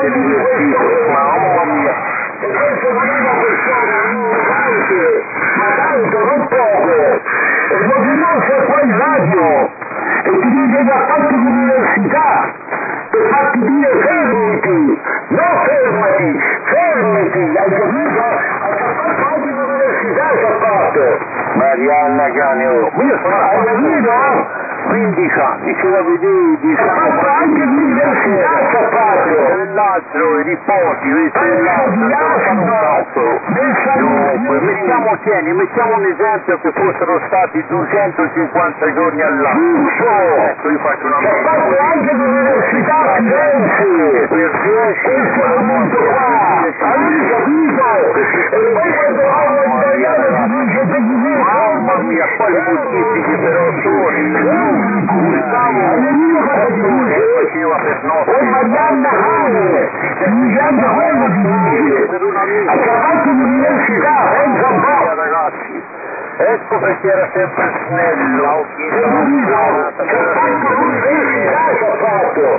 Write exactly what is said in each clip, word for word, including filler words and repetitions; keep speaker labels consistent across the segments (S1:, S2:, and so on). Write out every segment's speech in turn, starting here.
S1: avete divertito, mamma mia.
S2: E questo non è una persona ignorante, ma tanto, non poco. E lo dimostra qua in radio, e ti dice che ha fatto l'università, per farti dire fermati, non fermati, fermati, hai capito? Ha fatto anche l'università, ci ha fatto.
S1: Marianna Canio, io sono
S2: Hai capito?
S1: quindici anni, ce la vedevi, diciamo,
S2: Ha fatto anche l'università, ci ha fatto.
S1: l'altro, i riposi, questo e l'altro, sono fantastico. Dunque, mettiamo, tieni, mettiamo un esempio che fossero stati duecentocinquanta giorni all'anno. Ecco, io faccio una
S2: Ci ha fatto anche l'università a Firenze.
S1: per dieci
S2: Questo è il punto qua. Hai capito? E poi quando parla italiano ti dice te chi sei.
S1: mamma mia, poi i moltiplichi per otto ore. Gustavo faceva per notte.
S2: E Marianna Cane, dicendo quello ti dice. Ha fatto l'università, pensa un po'.
S1: Ragazzi, ecco perché era sempre snello.
S2: Ha fatto l'università, ci ha fatto.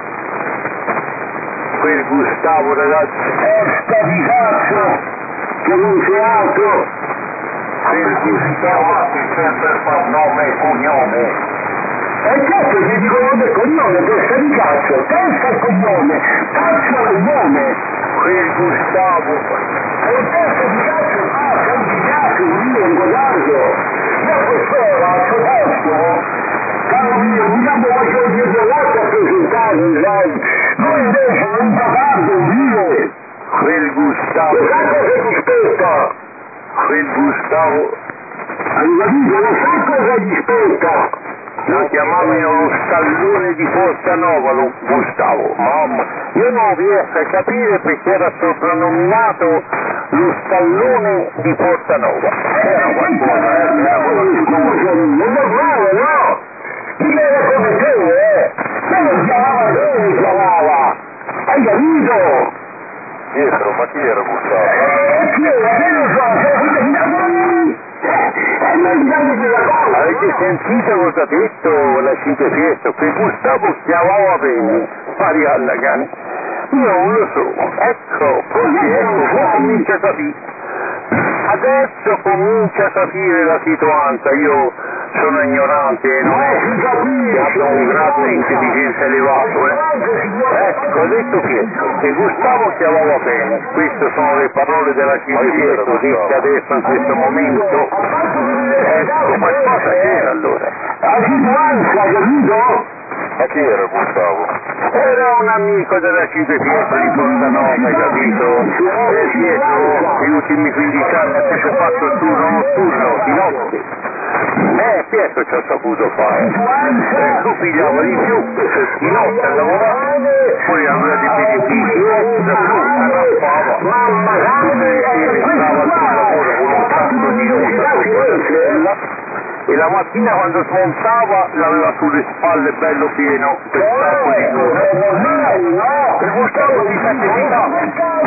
S1: Quel Gustavo, ragazzi,
S2: Testa di cazzo, che non c'è altro.
S1: quel Gustavo che sempre fa nome e cognome.
S2: E certo ti dicono del cognome, testa di cazzo, testa e cognome, cazzo e cognome.
S1: Quel Gustavo.
S2: E testa di cazzo fa, candidato, io un godardo. Io quest'ora, a suo posto, caro mio, mi davo faccio dietro l'altro a presentarmi, sai. Noi invece non bavardo, io.
S1: Quel Gustavo.
S2: Lo sai cosa ti spetta?
S1: Quel Gustavo.
S2: Hai capito? Lo sai cosa ti spetta?
S1: Lo chiamavano lo stallone di Forza Nova, lo Gustavo, mamma. Io non riesco a capire perché era soprannominato lo stallone di Forza Nova. Era qualcosa, eh, era conosciuto.
S2: Non è normale, no? Chi era come te, eh? Se non chiamava te, mi chiamava. Hai capito?
S1: Pietro, ma chi era Gustavo?
S2: Eh, chi era? Che lo so, se lo chiamava. E noi diciamo quella cosa.
S1: Avete sentito cosa ha detto la Cinque Fiesta? Che Gustavo chiamava bene, Marianna Cani. Io non lo so, ecco, così ecco, comincia a capire. Adesso comincia a capire la situazione, io sono ignorante, non è che abbia un grado di intelligenza elevato, eh. Ecco, ho detto Pietro, che Gustavo chiamava bene, queste sono le parole della Cinque Fiesta, dette adesso in questo momento. Ecco, qualcosa c'era allora.
S2: La situazione, capito?
S1: Ma chi era Gustavo? Era un amico della Cinque Fiesta di Forza Nova, hai capito? E Pietro, gli ultimi quindici anni ha sempre fatto il turno notturno, di notte. Eh, Pietro ci ha saputo fare. E tu pigliava di più, di notte a lavorare, poi aveva dei benefici, da su, arrampava.
S2: Mamma
S1: E stava al suo lavoro con un sacco di notte. E la mattina quando smontava l'aveva sulle spalle bello pieno per sacco di giorni. E Gustavo si sacrificava.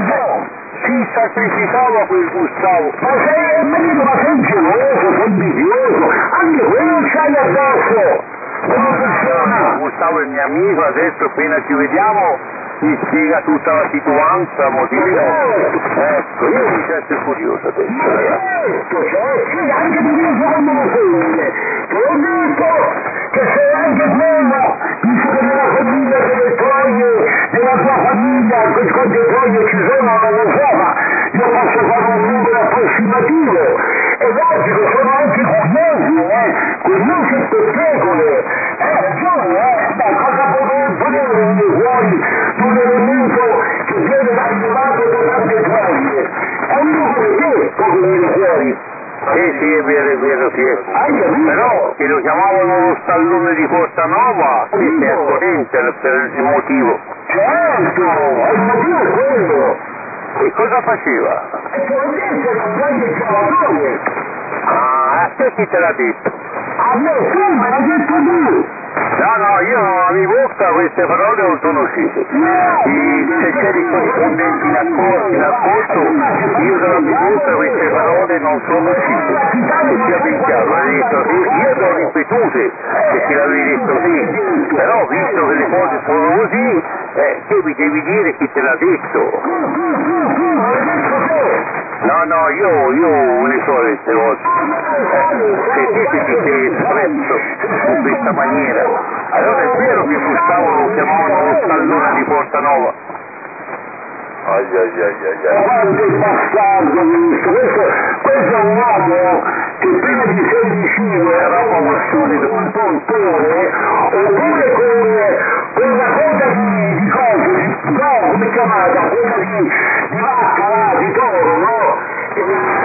S1: Si sacrificava quel Gustavo.
S2: Ma sei, ma sei geloso, sei invidioso, anche quello c'hai addosso. Come funziona?
S1: Gustavo è mio amico, adesso appena ci vediamo mi spiega tutta la situazione, motivi. Ecco, io mi sento curioso adesso, ragazzi.
S2: Sì, anche di questo quando lo sei. Te l'ho detto che sei anche quello, visto che nella famiglia delle troie, nella tua famiglia, quante troie ci sono, non lo so, ma io posso fare un numero approssimativo. E logico, sono anche curiosi, eh? Curiosi e pettegole. Hai ragione, eh? Ma cosa potrebbe venire fuori un elemento che viene arrivato da tante troie? È uno come te può venire fuori.
S1: Sì, sì, è vero, è vero, sì. Però che lo chiamavano lo stallone di Forza Nova, sì, è coerente per il motivo.
S2: Certo, il motivo è quello.
S1: E cosa faceva?
S2: E te l'ho detto, era un grande giocatore.
S1: Ah, a te chi te l'ha detto?
S2: A me, tu me l'hai detto tu.
S1: No, no, io a mia bocca queste parole non sono uscite. I, se c'è dei corrispondenti in ascolto, in ascolto, io dalla mia bocca queste parole non sono uscite. E sia ben chiaro, l'avevi detto sì, io le ho ripetute, perché l'avevi detto sì, però visto che le cose sono così, Eh, tu mi devi dire chi te l'ha detto. No, no, io, io le so queste cose. Eh, se te ti sei espresso in questa maniera, allora è vero che Gustavo lo chiamavano lo stallone di Portanova. Ai ai ai ai ai.
S2: Quando è passato questo, questo, questo è un uomo che prima di sei vicino era un solito un pontone, oppure con, con una coda di, di cose, di, no, come è chiamata, quella di, di vacca, là, di toro, no? E,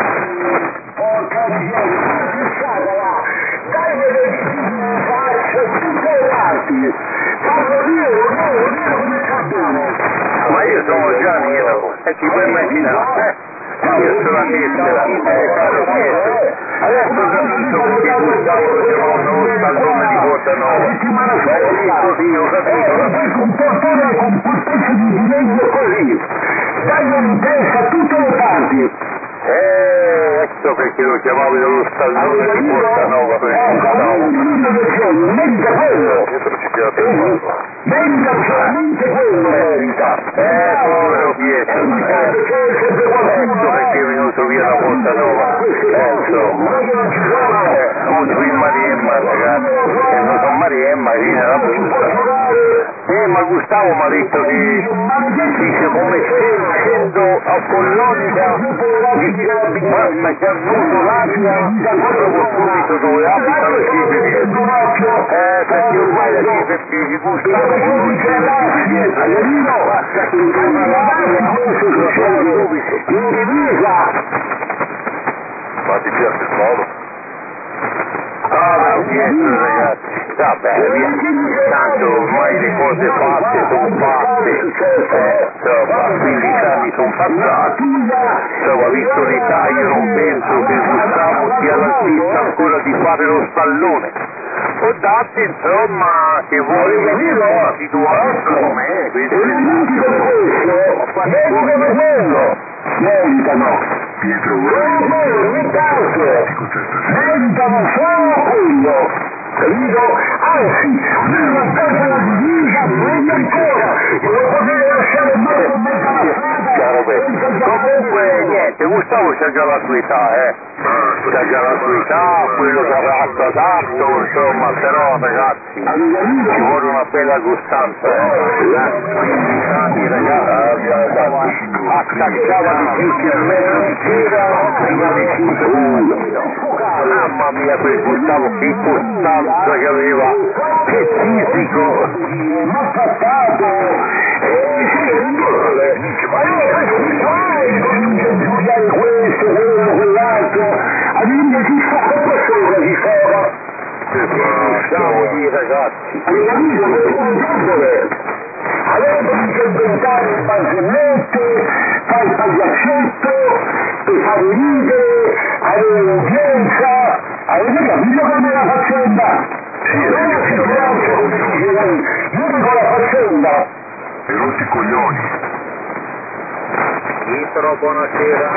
S2: porca miseria, una fissata là, dai vedere di faccia, tutte le parti, fanno dire, no, dire come cappone.
S1: Ma io sono già nero, e ti puoi immaginare, eh? Io sono a dirtela, eh, caro Pietro. Adesso ho capito perché Gustavo lo chiamavano lo stallone di Portanova. Eh, così, ho capito.
S2: E poi un portone con un pezzo di legno così, tagliano in testa tutte le parti.
S1: Eh, ecco perché lo chiamavano lo stallone di Portanova per Gustavo.
S2: Merita quello!
S1: Pietro ci piace il fatto.
S2: Merita solamente quello, merita!
S1: Eh, povero Pietro, eh, ecco perché è venuto via da Portanova. Eh, insomma, eh, un film Mariemma, ragazzi, e non sono Mariemma, viene la punta. Eh, ma Gustavo mi ha detto che dice come scendo a Follonica, basta che annuso l'aria, trovo subito dove abita la Cifre. Eh, perché ormai la Cifre di Gustavo non c'è l'aria, basta che torna l'aria, lo trovo subito.
S2: In divisa!
S1: Ma ti piace il modo? Ah, ma Pietro, ragazzi, va bene, via. Tanto ormai le cose fatte sono fatte, eh, insomma, quindici anni sono passati, insomma, visto l'età io non penso che Gustavo sia all'altezza ancora di fare lo stallone. O date, insomma, che vuole vedere la situazione com'è, questo è
S2: Di questo, meritano quello! Meritano!
S3: Pietro
S2: Solo quello, nient'altro! Meritano solo quello! Capito? Anzi, una cosa la divisa, meglio ancora! E lo potete lasciare male in mezzo alla strada!
S1: chiaro questo. Comunque, niente, Gustavo c'ha già la sua età, eh! C'ha già la sua età, quello che avrà fatto tanto, insomma, però ragazzi, ci vuole una bella costanza, eh! quindici anni, ragazzi, attaccava di più che il mezzo di sera prima di cinque minuti. Mamma mia, quel Gustavo, che costanza che aveva, che fisico!
S2: Ma passato! Eh, sì, ma io questo mi fai, comincia a studiare questo, quello, quell'altro, addirittura si fa come sopra, si fa.
S1: Siamo di ragazzi.
S2: Avete capito? Questo è un giocole. Allora comincia a inventare il barzellette, fa il pagliaccetto, per fare ridere, avere l'udienza. Avete capito come la faccenda?
S3: Sì,
S2: Non è che si piace come dice lei, io dico la faccenda.
S3: e rotti i coglioni.
S1: Pietro, buonasera.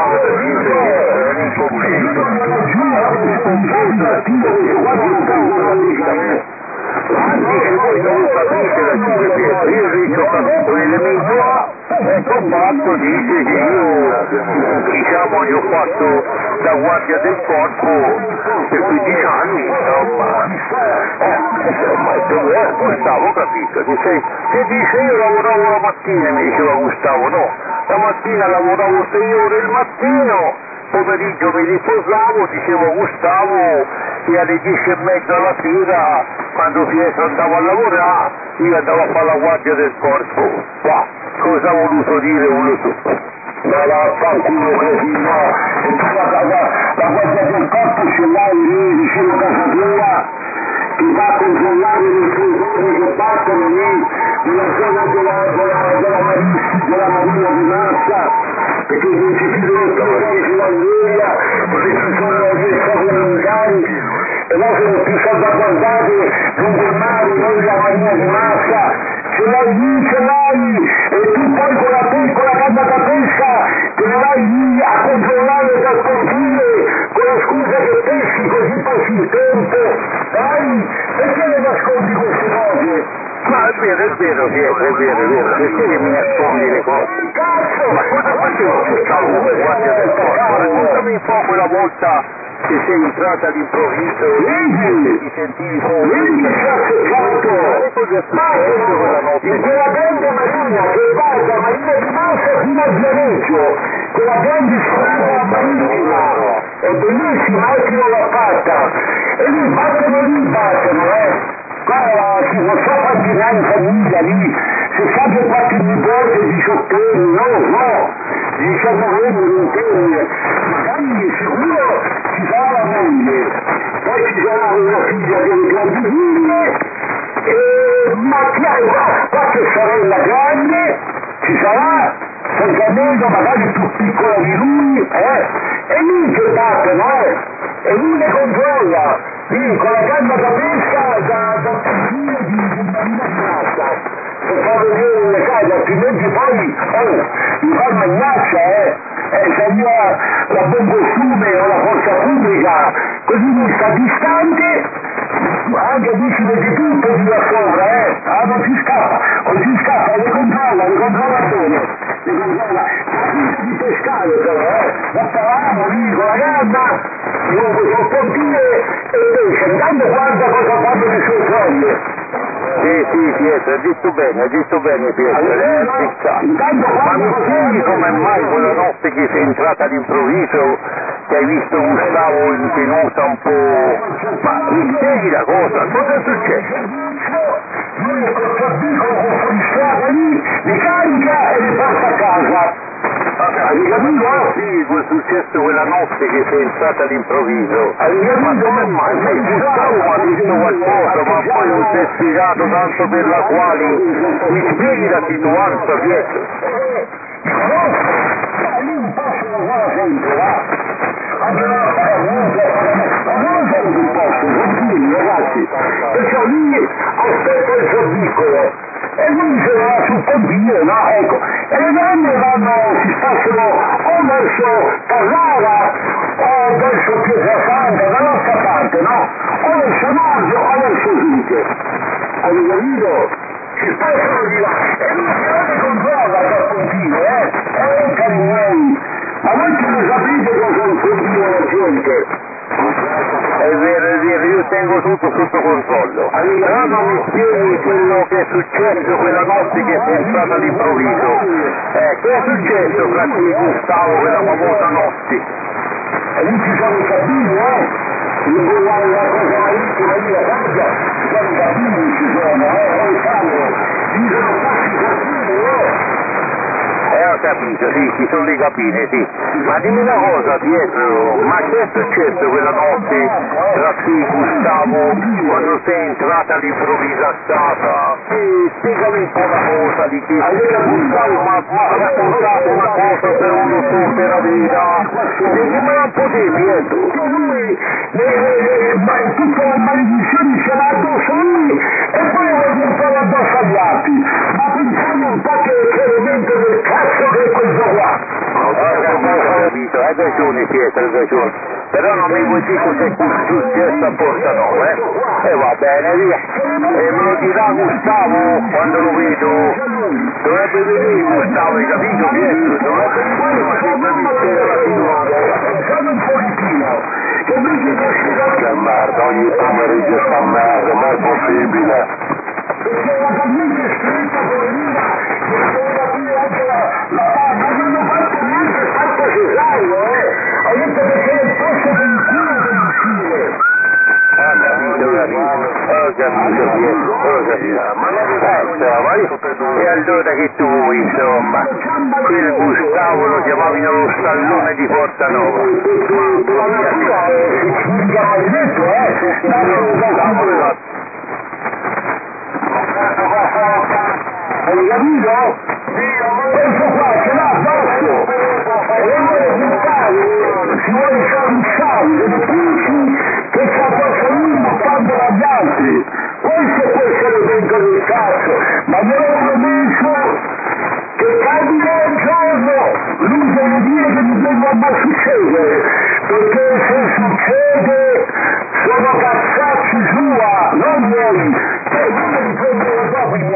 S1: Anche se voi non capite la Cifre Pietro, io vi ho capito l'elemento A, e combatto dice che io, diciamo, gli ho fatto da guardia del corpo per quindici anni, insomma. Eh, insomma, eh, Gustavo, capito, dice, se dice io lavoravo la mattina, mi diceva Gustavo, no, la mattina lavoravo sei ore il mattino, pomeriggio mi riposavo, dicevo Gustavo, e alle dieci e mezza alla sera, quando Pietro andava a lavorare, io andavo a fare la guardia del corpo. Qua, cosa ha voluto dire non lo so.
S2: Ma la fanculo così no, e tu la, la, la guardia del corpo ce l'hai lì vicino a casa tua, che va a controllare le persone che battono lì nella zona della, della, della, marina, della marina di massa, perché non ci sono storie sulla Ungheria, perché ci sono le cose militari, e là sono più salvaguardate lungo il mare, noi la marina di massa, ce l'hai lì, ce l'hai, e tu poi con la piccola canna da pesca te ne vai lì a controllare dal confine con la scusa che pesci così passi il tempo, dai, perché le nascondi queste cose?
S1: Ma è vero, è vero Pietro, è vero, è vero, perché che mi nascondi le cose? Ma cosa facevo Gustavo come guardia del corpo? Raccontami un po' quella volta che sei entrata all'improvviso e ti sentivi fuori.
S2: Vedi che ci ha seccato! Ma in quella grande marina che va da Marina di Massa fino a Viareggio, quella grande strada marittima, è bellissima, oggi non l'ha fatta, e lì battono lì, battono, eh! Guarda, ci non so quanti anni in famiglia lì, sessanta e quattro nipote, diciotto anni, no, no, diciannove anni, venti anni, magari sicuro ci sarà la moglie, poi ci sarà una figlia delle grandi figlie, e ma chiaro, qualche sorella grande, ci sarà, francamente magari più piccola di lui, eh, e lì che battono, eh, e lui le controlla, lì con la canna da pesca da, da un puntino di, di marina di massa, per far vedere le case, altrimenti poi, oh, mi fa magnaccia, eh, eh, se arriva la buon costume o la forza pubblica, così mi sta distante, anche lì si vede tutto di là sopra, eh, ah, non si scappa, o si scappa, le controlla, le controlla bene, le controlla, la finta di pescare però, eh, la stavamo lì con la canna, lungo sul pontile e pesce, intanto guarda cosa fanno le sue sorelle.
S1: Sì, sì, Pietro, hai detto bene, hai detto bene Pietro,
S2: Allora,
S1: eh, pizza.
S2: intanto
S1: Ma mi
S2: quando
S1: spieghi come mai quella notte che sei entrata all'improvviso, che hai visto Gustavo in tenuta un po'... Ma mi spieghi la cosa, cosa è successo?
S2: Lui col traffico con fuoristrada lì, li carica e li porta a casa. Hai capito?
S1: Sì, è successo quella notte che sei entrata all'improvviso.
S2: Hai capito?
S1: Ma come mai? Sai, Gustavo mi ha detto qualcosa, ma poi non si è spiegato tanto per la quale. Mi spieghi la situazione, Pietro?
S2: Ma lì un po' sono buona sempre, va? Anche no, ma non sono più posto, continui ragazzi, perciò lì aspetta il sorbicolo e lui se va sul pontile, no? Ecco, e le donne vanno, si spostano o verso Carrara o verso Pietrasanta, da nostra parte, no? O verso nord o verso sud. Hai capito? Si spostano di là e lui se ne controlla dal pontile, eh? Eh, cari miei, ma voi che lo sapete cosa è un pontile la gente?
S1: È vero, è vero, io tengo tutto sotto controllo. Però non mi spieghi quello che è successo quella notte che sei entrata all'improvviso. Eh, che è successo fra te e Gustavo quella famosa notte?
S2: E lì ci sono i cabini, eh? In quella la cosa marittima lì la sabbia, ci sono i cabini, ci sono, eh? Non il sangue. Ci sono pochi cabini, eh?
S1: Eh, ho capito, sì, ci sono le cabine, sì. Ma dimmi una cosa, Pietro, ma che è successo quella notte tra te e Gustavo quando sei entrata all'improvvisa casa? E spiegami un po' la cosa di che Gustavo mi ha raccontato una cosa per non lo so, per la verità. Spiegami un po' te, Pietro.
S2: Che lui, le, le, le, ma tutte le maledizioni ce l'ha addosso lui e poi vuole un po' addosso agli altri. Ma pensiamo un po' che, che elemento del cazzo che è questo qua.
S1: Ho capito, hai ragione Pietro, hai ragione. Però non mi vuoi dire cos'è successo a Portanova, eh? E va bene, via. E me lo dirà Gustavo quando lo vedo. Dovrebbe venire Gustavo, hai capito Pietro? Dovrebbe venire, ma sempre mi spiega la situazione.
S2: Pensate un pochettino, che invece di uscire
S1: Che merda, ogni pomeriggio sta merda, ma è possibile.
S2: perché la famiglia è scritta poverina, che deve aprire anche la, la ma non hanno fatto neanche il fatto cesario, eh! Ho detto perché è il posto per il culo per uscire.
S1: Ho capito, ho capito, Pietro, ho capito. Ma non mi insomma, e allora che tu vuoi, insomma? Quel Gustavo lo chiamavi nello stallone di Portanova.
S2: Ma la natura è significa maledetto, eh! Hai capito? Questo qua ce l'ha addosso e vuole buttare, si vuole scansare delle pulci che c'ha addosso lui buttandolo agli altri. Questo può essere dentro del cazzo, ma io ho promesso che capita un giorno lui deve dire che mi deve mai succedere, perché se succede sono cazzacci sua, non miei, che io li prenderò dopo i miei.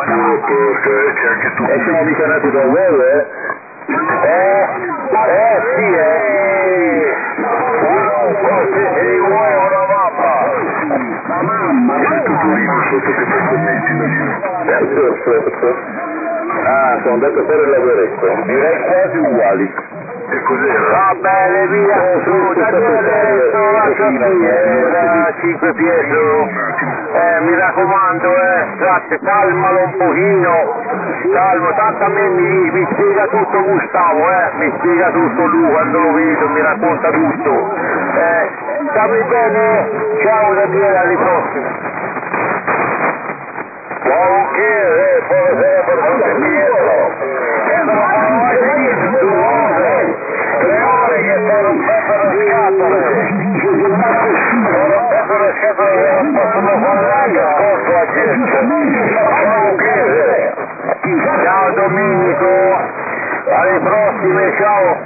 S3: E siamo mica nati da un uovo, eh?
S1: Eh, eh sì, eh. Forse sei un uovo, una mamma.
S2: La mamma, che Tutorino sotto che fai commenti da
S3: Certo, certo. Ah, sono andato a fare il lavoretto. Direi quasi uguali.
S2: E cos'era?
S1: Va bene, via, su, da adesso lascio qui, cinque Pietro. Eh, mi raccomando, eh, state, calmalo un pochino, calmo, tanto a me mi, mi spiega tutto Gustavo, eh, mi spiega tutto lui quando lo vedo, mi racconta tutto. Eh, stammi bene, ciao Daniele, alle prossime. Ciao che, buonasera per tutti Pietro. Le ore che sono sempre le scatole, sono sempre le scatole che non possono fare neanche ascolto a gente. Ciao Chiese, ciao Domenico, alle prossime, ciao.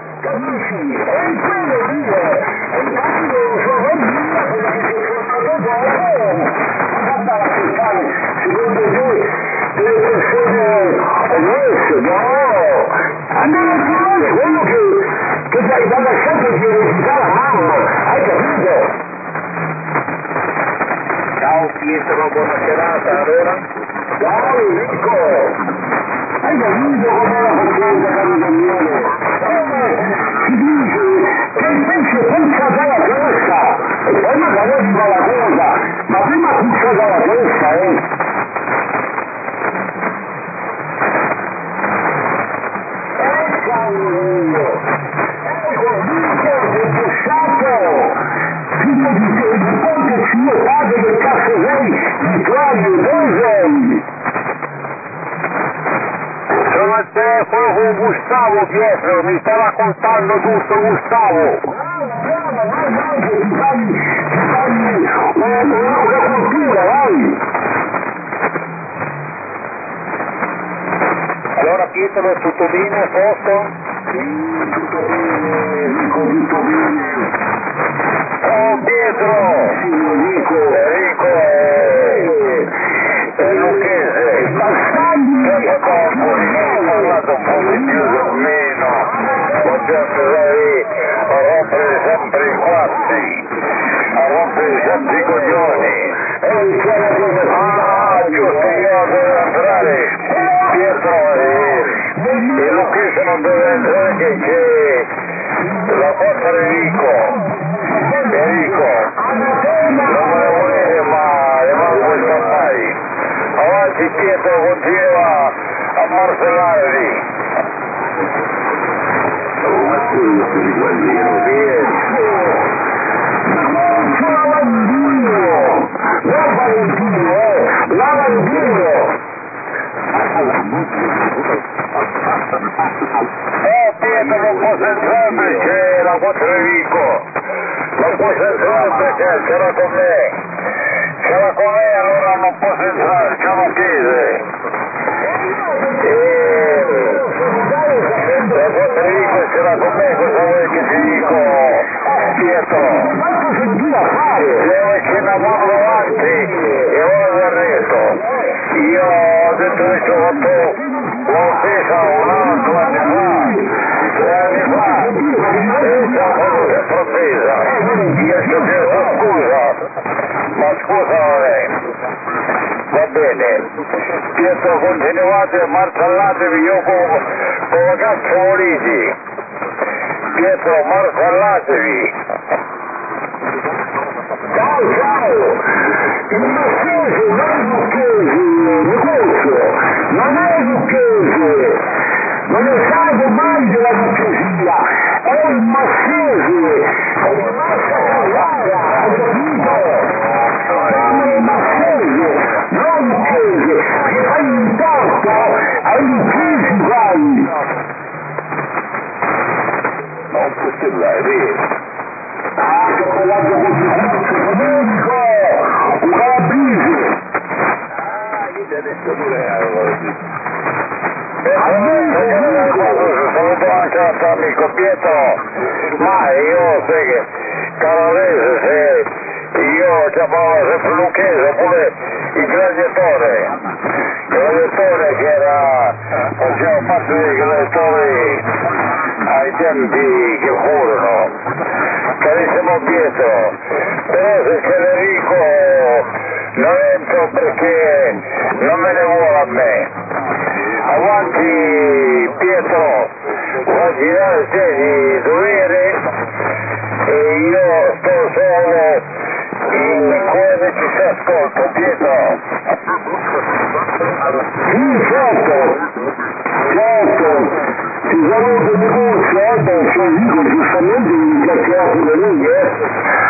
S2: Secondo te delle persone oneste, no? Andare a fare quello che, che ti hai lasciato di eredità la mamma, hai capito?
S3: Ciao Pietro, buona serata, allora?
S2: Ciao Enrico! Hai capito com'è la faccenda, caro Daniele? Si dice che invece puzza dalla testa e poi magari arriva la cosa, ma prima puzza dalla testa, eh! Figlio di te, nipote suo padre del cazzo sei, di Claudio, dove sei?
S1: Sono al telefono con Gustavo Pietro, mi sta raccontando tutto Gustavo.
S2: Bravo, vai, vai, che ti fai, ti fai una cultura, vai!
S3: Allora Pietro, tutto bene, a posto?
S2: Sì, tutto bene, Enrico, tutto bene.
S1: Oh Pietro!
S2: Sì, Enrico.
S1: Enrico è... è lucchese. Che dopo ho parlato un po' di più o meno. Non c'è lì a rompere sempre i quarti, a rompere sempre i coglioni. Ah, giusto, io devo entrare. Pietro, eh, il lucchese non deve entrare che c'è la porta Enrico. Enrico, non me ne volete ma rimango questa mai. Avanti Pietro, continua a martellarvi.
S2: Oh, ma tu sei guardino, ma la Valentino! La Valentino, eh! La Valentino!
S1: Oh Pietro, non posso entrare perché la porta Enrico. Non posso entrare perché c'era con me. C'era con me, allora non posso entrare, c'è un chiese. E... la porta Enrico c'era con me, cosa vuoi che ti dico? Pietro.
S2: Quanto sentiva fare?
S1: Devo che una mano davanti e ora del resto. Io ho detto che ci ho fatto l'offesa un anno, due anni fa, tre anni fa, e ci ho fatto sempre offesa. Io ci ho chiesto scusa, ma scusa non è. Va bene. Pietro, continuate, martellatevi, io come, come cazzo volete. Pietro, martellatevi.
S2: Ciao, ciao! Il Marchese non è Lucchese, Lucchese, non è Lucchese, non è stato mai della Lucchesia, è il Marchese, è il Marca Carrara, hai capito? Siamo il Marchese, non Lucchese, che fai un torto ai Lucchesi, vai!
S3: Non può sembrare vero.
S2: Ah, che ho parlato con il Domenico, un calabrese!
S3: Ah, io adesso pure avevo detto.
S1: Saluto anche al tuo amico Pietro, ma io sai che Caravese, se io chiamavo sempre Lucchese oppure il gladiatore, l'elettore che era, facciamo parte degli elettori ai tempi che furono, carissimo Pietro, però se c'è l'Enrico non entro perché non me ne vuole a me. Avanti Pietro, vuoi girare te di dovere e io sto solo in come ci si ascolta, Pietro.
S2: Sì, certo, certo. Ci saluto di corso, eh, perché dico giustamente ringraziato da lui, eh.